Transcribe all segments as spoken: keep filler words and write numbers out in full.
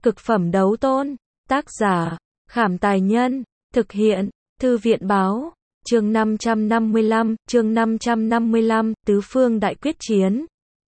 Cực phẩm đấu tôn. Tác giả, Khảm Tài Nhân. Thực hiện, Thư viện Báo. Chương năm trăm năm mươi lăm, chương năm trăm năm mươi lăm, Tứ Phương Đại Quyết Chiến.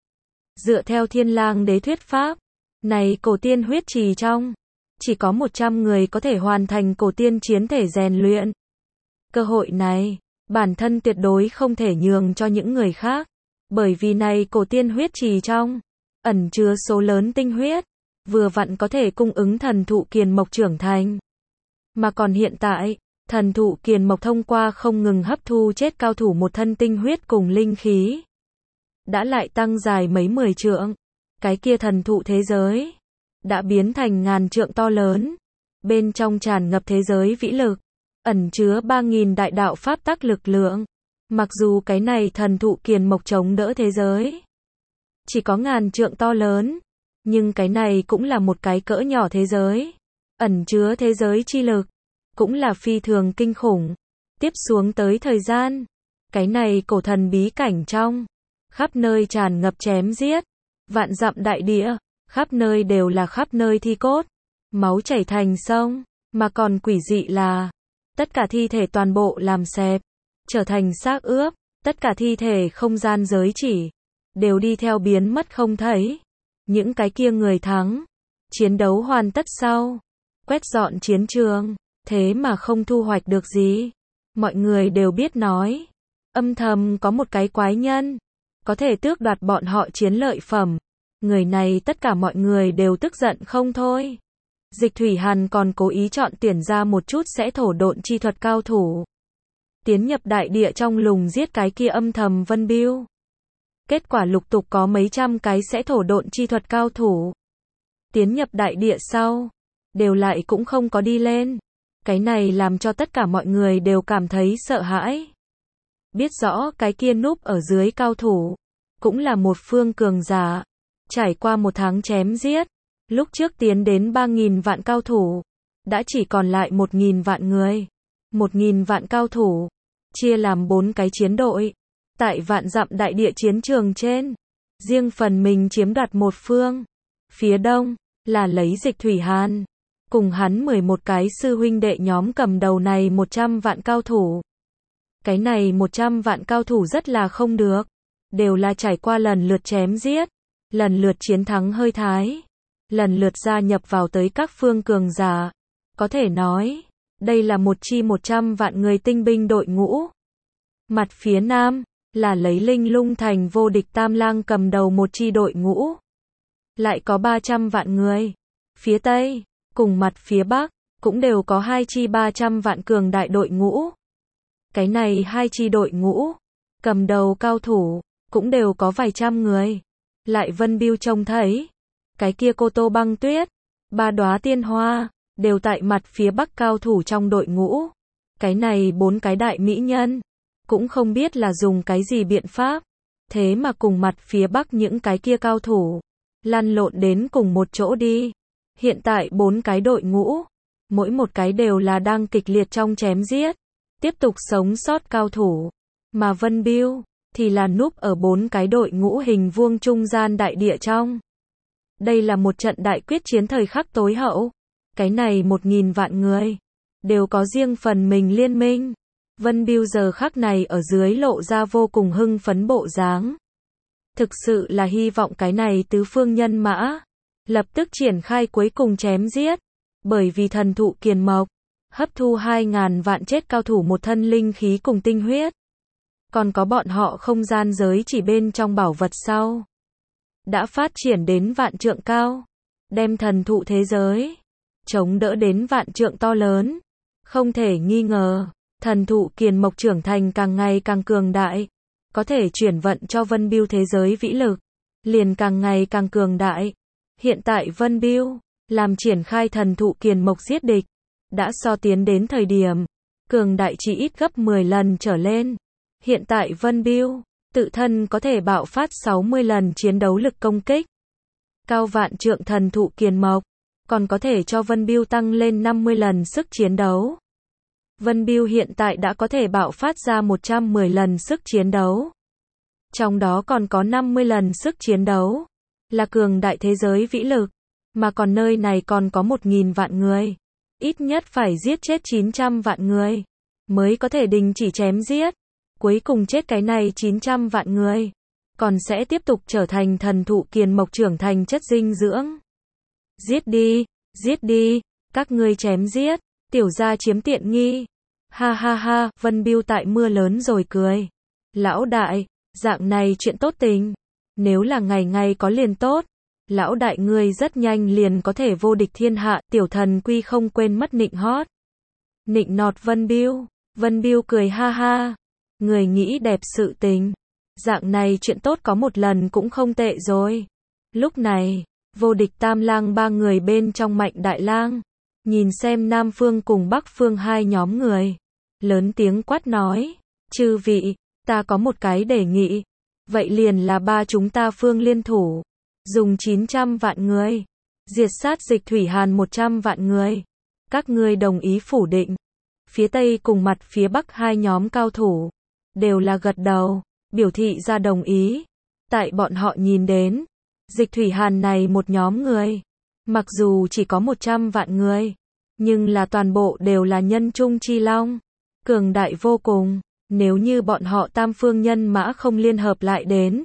Dựa theo Thiên Lang Đế thuyết pháp, này cổ tiên huyết trì trong, chỉ có một trăm người có thể hoàn thành cổ tiên chiến thể rèn luyện. Cơ hội này, bản thân tuyệt đối không thể nhường cho những người khác, bởi vì này cổ tiên huyết trì trong, ẩn chứa số lớn tinh huyết, vừa vặn có thể cung ứng thần thụ kiền mộc trưởng thành. Mà còn hiện tại, thần thụ kiền mộc thông qua không ngừng hấp thu chết cao thủ một thân tinh huyết cùng linh khí, đã lại tăng dài mấy mười trượng. Cái kia thần thụ thế giới đã biến thành ngàn trượng to lớn, bên trong tràn ngập thế giới vĩ lực, ẩn chứa ba nghìn đại đạo pháp tắc lực lượng. Mặc dù cái này thần thụ kiền mộc chống đỡ thế giới chỉ có ngàn trượng to lớn, nhưng cái này cũng là một cái cỡ nhỏ thế giới, ẩn chứa thế giới chi lực, cũng là phi thường kinh khủng. Tiếp xuống tới thời gian, cái này cổ thần bí cảnh trong, khắp nơi tràn ngập chém giết, vạn dặm đại địa, khắp nơi đều là khắp nơi thi cốt, máu chảy thành sông, mà còn quỷ dị là, tất cả thi thể toàn bộ làm xẹp, trở thành xác ướp, tất cả thi thể không gian giới chỉ, đều đi theo biến mất không thấy. Những cái kia người thắng, chiến đấu hoàn tất sau, quét dọn chiến trường, thế mà không thu hoạch được gì. Mọi người đều biết nói, âm thầm có một cái quái nhân, có thể tước đoạt bọn họ chiến lợi phẩm. Người này tất cả mọi người đều tức giận không thôi. Dịch Thủy Hàn còn cố ý chọn tuyển ra một chút sẽ thổ độn chi thuật cao thủ, tiến nhập đại địa trong lùng giết cái kia âm thầm Vân Biêu. Kết quả lục tục có mấy trăm cái sẽ thổ độn chi thuật cao thủ tiến nhập đại địa sau, đều lại cũng không có đi lên. Cái này làm cho tất cả mọi người đều cảm thấy sợ hãi. Biết rõ cái kia núp ở dưới cao thủ, cũng là một phương cường giả. Trải qua một tháng chém giết, lúc trước tiến đến ba nghìn vạn cao thủ, đã chỉ còn lại một nghìn vạn người. một nghìn vạn cao thủ, chia làm bốn cái chiến đội. Tại vạn dặm đại địa chiến trường trên, riêng phần mình chiếm đoạt một phương. Phía đông, là lấy Dịch Thủy Hàn, cùng hắn mười một cái sư huynh đệ nhóm cầm đầu này một trăm vạn cao thủ. Cái này một trăm vạn cao thủ rất là không được, đều là trải qua lần lượt chém giết, lần lượt chiến thắng hơi thái, lần lượt gia nhập vào tới các phương cường giả. Có thể nói, đây là một chi một trăm vạn người tinh binh đội ngũ. Mặt phía nam, là lấy Linh Lung Thành vô địch Tam Lang cầm đầu một chi đội ngũ, lại có ba trăm vạn người. Phía tây, cùng mặt phía bắc, cũng đều có hai chi ba trăm vạn cường đại đội ngũ. Cái này hai chi đội ngũ, cầm đầu cao thủ, cũng đều có vài trăm người. Lại Vân Biêu trông thấy, cái kia Cô Tô Băng Tuyết, ba đóa tiên hoa, đều tại mặt phía bắc cao thủ trong đội ngũ. Cái này bốn cái đại mỹ nhân, cũng không biết là dùng cái gì biện pháp, thế mà cùng mặt phía bắc những cái kia cao thủ, lăn lộn đến cùng một chỗ đi. Hiện tại bốn cái đội ngũ, mỗi một cái đều là đang kịch liệt trong chém giết, tiếp tục sống sót cao thủ. Mà Vân Biêu, thì là núp ở bốn cái đội ngũ hình vuông trung gian đại địa trong. Đây là một trận đại quyết chiến thời khắc tối hậu. Cái này một nghìn vạn người, đều có riêng phần mình liên minh. Vân Biêu giờ khắc này ở dưới lộ ra vô cùng hưng phấn bộ dáng. Thực sự là hy vọng cái này tứ phương nhân mã lập tức triển khai cuối cùng chém giết, bởi vì thần thụ kiền mộc hấp thu hai ngàn vạn chết cao thủ một thân linh khí cùng tinh huyết. Còn có bọn họ không gian giới chỉ bên trong bảo vật sau, đã phát triển đến vạn trượng cao, đem thần thụ thế giới chống đỡ đến vạn trượng to lớn. Không thể nghi ngờ, thần thụ kiền mộc trưởng thành càng ngày càng cường đại, có thể chuyển vận cho Vân Biêu thế giới vĩ lực, liền càng ngày càng cường đại. Hiện tại Vân Biêu làm triển khai thần thụ kiền mộc giết địch, đã so tiến đến thời điểm cường đại chỉ ít gấp mười lần trở lên. Hiện tại Vân Biêu tự thân có thể bạo phát sáu mươi lần chiến đấu lực công kích. Cao vạn trượng thần thụ kiền mộc còn có thể cho Vân Biêu tăng lên năm mươi lần sức chiến đấu. Vân Biêu hiện tại đã có thể bạo phát ra một trăm mười lần sức chiến đấu. Trong đó còn có năm mươi lần sức chiến đấu là cường đại thế giới vĩ lực. Mà còn nơi này còn có một nghìn vạn người. Ít nhất phải giết chết chín trăm vạn người. Mới có thể đình chỉ chém giết. Cuối cùng chết cái này chín trăm vạn người. Còn sẽ tiếp tục trở thành thần thụ kiền mộc trưởng thành chất dinh dưỡng. Giết đi, giết đi, các ngươi chém giết. Tiểu gia chiếm tiện nghi. Ha ha ha, Vân Biêu tại mưa lớn rồi cười. Lão đại, dạng này chuyện tốt tình. Nếu là ngày ngày có liền tốt. Lão đại ngươi rất nhanh liền có thể vô địch thiên hạ, tiểu thần quy không quên mất nịnh hót. Nịnh nọt Vân Biêu. Vân Biêu cười ha ha. Người nghĩ đẹp sự tình. Dạng này chuyện tốt có một lần cũng không tệ rồi. Lúc này, vô địch tam lang ba người bên trong Mạnh Đại Lang. Nhìn xem Nam Phương cùng Bắc Phương hai nhóm người. Lớn tiếng quát nói. Chư vị, ta có một cái đề nghị. Vậy liền là ba chúng ta phương liên thủ. Dùng chín trăm vạn người. Diệt sát Dịch Thủy Hàn một trăm vạn người. Các ngươi đồng ý phủ định. Phía Tây cùng mặt phía Bắc hai nhóm cao thủ. Đều là gật đầu. Biểu thị ra đồng ý. Tại bọn họ nhìn đến. Dịch Thủy Hàn này một nhóm người. Mặc dù chỉ có một trăm vạn người. Nhưng là toàn bộ đều là nhân trung chi long. Cường đại vô cùng. Nếu như bọn họ tam phương nhân mã không liên hợp lại đến.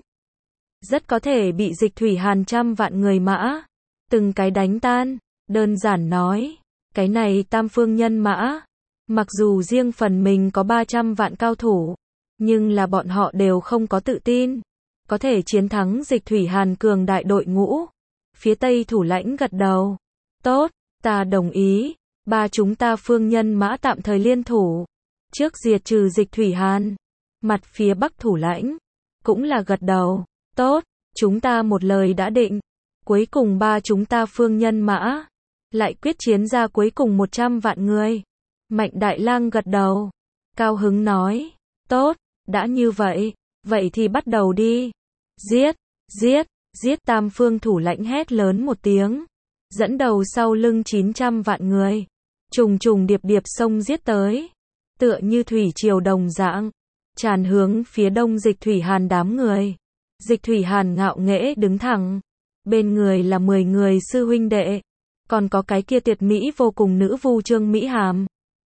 Rất có thể bị Dịch Thủy Hàn trăm vạn người mã. Từng cái đánh tan. Đơn giản nói. Cái này tam phương nhân mã. Mặc dù riêng phần mình có ba trăm vạn cao thủ. Nhưng là bọn họ đều không có tự tin. Có thể chiến thắng Dịch Thủy Hàn cường đại đội ngũ. Phía Tây thủ lãnh gật đầu. Tốt, ta đồng ý. Ba chúng ta phương nhân mã tạm thời liên thủ. Trước diệt trừ Dịch Thủy Hàn. Mặt phía Bắc thủ lãnh. Cũng là gật đầu. Tốt, chúng ta một lời đã định. Cuối cùng ba chúng ta phương nhân mã. Lại quyết chiến ra cuối cùng một trăm vạn người. Mạnh Đại Lang gật đầu. Cao hứng nói. Tốt, đã như vậy. Vậy thì bắt đầu đi. Giết, giết, giết tam phương thủ lãnh hét lớn một tiếng. Dẫn đầu sau lưng chín trăm vạn người. Trùng trùng điệp điệp xông giết tới. Tựa như thủy triều đồng dạng. Tràn hướng phía đông Dịch Thủy Hàn đám người. Dịch Thủy Hàn ngạo nghễ đứng thẳng. Bên người là mười người sư huynh đệ. Còn có cái kia tuyệt mỹ vô cùng nữ vu Trương Mỹ Hàm.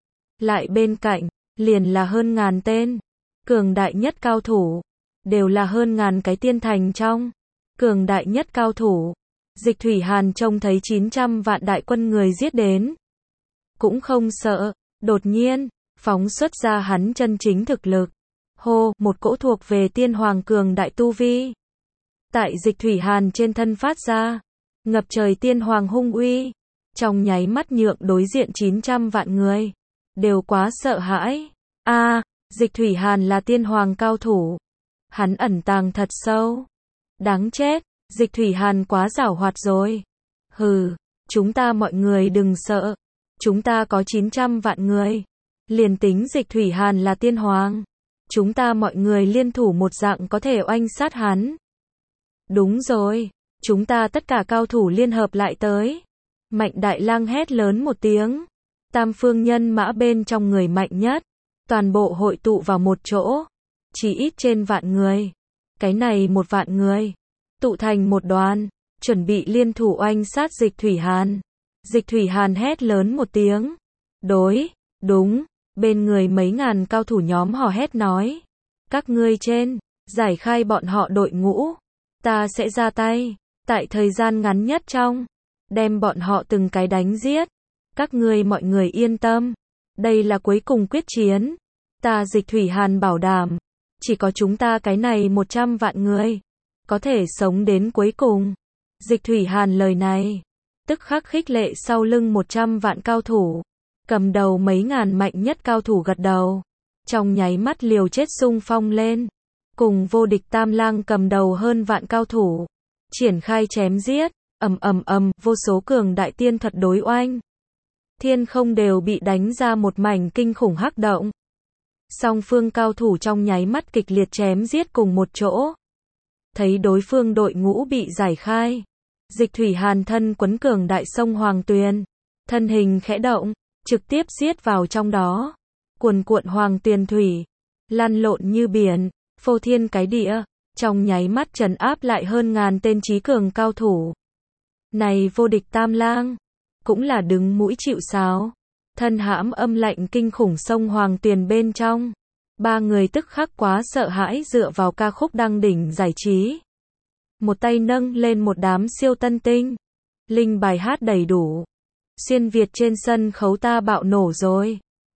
Lại bên cạnh, liền là hơn ngàn tên. Cường đại nhất cao thủ. Đều là hơn ngàn cái tiên thành trong. Cường đại nhất cao thủ. Dịch Thủy Hàn trông thấy chín trăm vạn đại quân người giết đến. Cũng không sợ. Đột nhiên, phóng xuất ra hắn chân chính thực lực. Hô, một cỗ thuộc về tiên hoàng cường đại tu vi. Tại Dịch Thủy Hàn trên thân phát ra. Ngập trời tiên hoàng hung uy. Trong nháy mắt nhượng đối diện chín trăm vạn người. Đều quá sợ hãi. A, à, Dịch Thủy Hàn là tiên hoàng cao thủ. Hắn ẩn tàng thật sâu. Đáng chết, Dịch Thủy Hàn quá giảo hoạt rồi. Hừ, chúng ta mọi người đừng sợ. Chúng ta có chín trăm vạn người. Liền tính Dịch Thủy Hàn là tiên hoàng. Chúng ta mọi người liên thủ một dạng có thể oanh sát hắn. Đúng rồi, chúng ta tất cả cao thủ liên hợp lại tới. Mạnh Đại Lang hét lớn một tiếng. Tam phương nhân mã bên trong người mạnh nhất. Toàn bộ hội tụ vào một chỗ. Chỉ ít trên vạn người. Cái này một vạn người. Tụ thành một đoàn. Chuẩn bị liên thủ oanh sát Dịch Thủy Hàn. Dịch Thủy Hàn hét lớn một tiếng. Đối, đúng. Bên người mấy ngàn cao thủ nhóm hò hét nói. Các ngươi trên. Giải khai bọn họ đội ngũ. Ta sẽ ra tay. Tại thời gian ngắn nhất trong. Đem bọn họ từng cái đánh giết. Các ngươi mọi người yên tâm. Đây là cuối cùng quyết chiến. Ta Dịch Thủy Hàn bảo đảm. Chỉ có chúng ta cái này một trăm vạn người. Có thể sống đến cuối cùng. Dịch Thủy Hàn lời này. Tức khắc khích lệ sau lưng một trăm vạn cao thủ. Cầm đầu mấy ngàn mạnh nhất cao thủ gật đầu. Trong nháy mắt liều chết xung phong lên. Cùng vô địch tam lang cầm đầu hơn vạn cao thủ. Triển khai chém giết. Ầm ầm ầm, vô số cường đại tiên thuật đối oanh. Thiên không đều bị đánh ra một mảnh kinh khủng hắc động. Song phương cao thủ trong nháy mắt kịch liệt chém giết cùng một chỗ. Thấy đối phương đội ngũ bị giải khai. Dịch Thủy Hàn thân quấn cường đại sông Hoàng Tuyền. Thân hình khẽ động, trực tiếp giết vào trong đó. Cuồn cuộn Hoàng Tuyền thủy. Lăn lộn như biển, phô thiên cái địa. Trong nháy mắt trấn áp lại hơn ngàn tên trí cường cao thủ. Này vô địch tam lang, cũng là đứng mũi chịu sáo. Thân hãm âm lạnh kinh khủng sông Hoàng Tuyền bên trong. Ba người tức khắc quá sợ hãi dựa vào ca khúc đăng đỉnh giải trí. Một tay nâng lên một đám siêu tân tinh. Linh bài hát đầy đủ. Xuyên Việt trên sân khấu ta bạo nổ rồi.